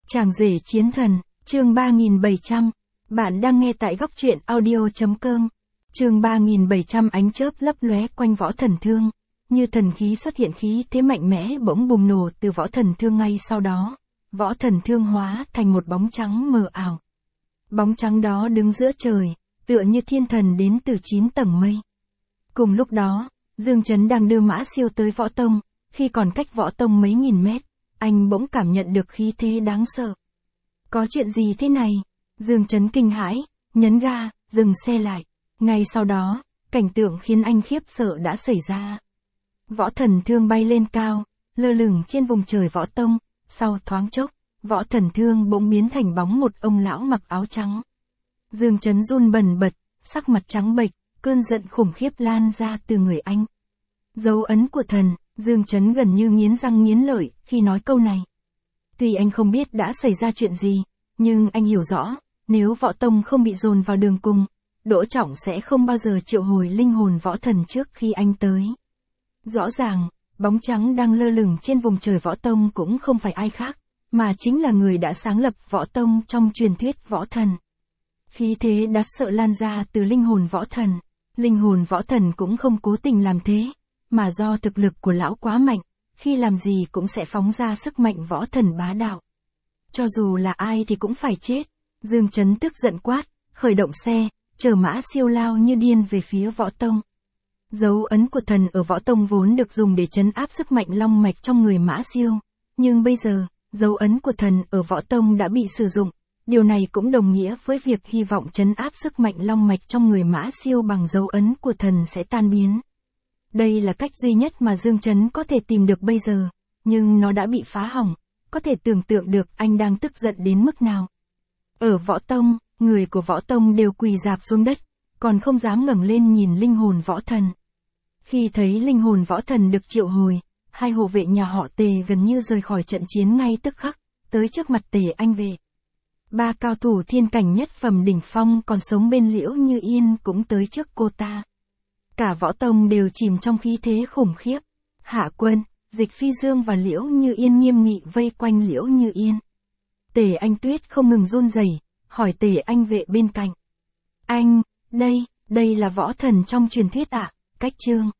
Chàng rể chiến thần, chương 3700. Bạn đang nghe tại góc truyện audio.com. Chương 3700 ánh chớp lấp lóe quanh Võ Thần Thương. Như thần khí xuất hiện, khí thế mạnh mẽ bỗng bùng nổ từ Võ Thần Thương, ngay sau đó. Võ Thần Thương hóa thành một bóng trắng mờ ảo. Bóng trắng đó đứng giữa trời, tựa như thiên thần đến từ 9 tầng mây. Cùng lúc đó, Dương Chấn đang đưa Mã Siêu tới Võ Tông, khi còn cách Võ Tông mấy nghìn mét, anh bỗng cảm nhận được khí thế đáng sợ. Có chuyện gì thế này? Dương Chấn kinh hãi, nhấn ga, dừng xe lại. Ngay sau đó, cảnh tượng khiến anh khiếp sợ đã xảy ra. Võ Thần Thương bay lên cao, lơ lửng trên vùng trời Võ Tông, sau thoáng chốc, Võ Thần Thương bỗng biến thành bóng một ông lão mặc áo trắng. Dương Chấn run bần bật, sắc mặt trắng bệch, cơn giận khủng khiếp lan ra từ người anh. Dấu ấn của thần, Dương Chấn gần như nghiến răng nghiến lợi khi nói câu này. Tuy anh không biết đã xảy ra chuyện gì, nhưng anh hiểu rõ, nếu Võ Tông không bị dồn vào đường cùng, Đỗ Trọng sẽ không bao giờ triệu hồi linh hồn võ thần trước khi anh tới. Rõ ràng, bóng trắng đang lơ lửng trên vùng trời Võ Tông cũng không phải ai khác, mà chính là người đã sáng lập Võ Tông trong truyền thuyết võ thần. Khí thế đáng sợ lan ra từ linh hồn võ thần. Linh hồn võ thần cũng không cố tình làm thế, mà do thực lực của lão quá mạnh, khi làm gì cũng sẽ phóng ra sức mạnh võ thần bá đạo. Cho dù là ai thì cũng phải chết. Dương Chấn tức giận quát, khởi động xe, chở Mã Siêu lao như điên về phía Võ Tông. Dấu ấn của thần ở Võ Tông vốn được dùng để trấn áp sức mạnh long mạch trong người Mã Siêu, nhưng bây giờ, dấu ấn của thần ở Võ Tông đã bị sử dụng. Điều này cũng đồng nghĩa với việc hy vọng trấn áp sức mạnh long mạch trong người Mã Siêu bằng dấu ấn của thần sẽ tan biến. Đây là cách duy nhất mà Dương Chấn có thể tìm được bây giờ, nhưng nó đã bị phá hỏng, có thể tưởng tượng được anh đang tức giận đến mức nào. Ở Võ Tông, người của Võ Tông đều quỳ rạp xuống đất, còn không dám ngẩng lên nhìn linh hồn võ thần. Khi thấy linh hồn võ thần được triệu hồi, hai hộ vệ nhà họ Tề gần như rời khỏi trận chiến ngay tức khắc, tới trước mặt Tề Anh Vệ. Ba cao thủ thiên cảnh nhất phẩm đỉnh phong còn sống bên Liễu Như Yên cũng tới trước cô ta. Cả Võ Tông đều chìm trong khí thế khủng khiếp. Hạ Quân, Dịch Phi Dương và Liễu Như Yên nghiêm nghị vây quanh Liễu Như Yên. Tề Anh Tuyết không ngừng run rẩy, hỏi Tề Anh Vệ bên cạnh. Anh, đây là võ thần trong truyền thuyết ạ? Cách chương.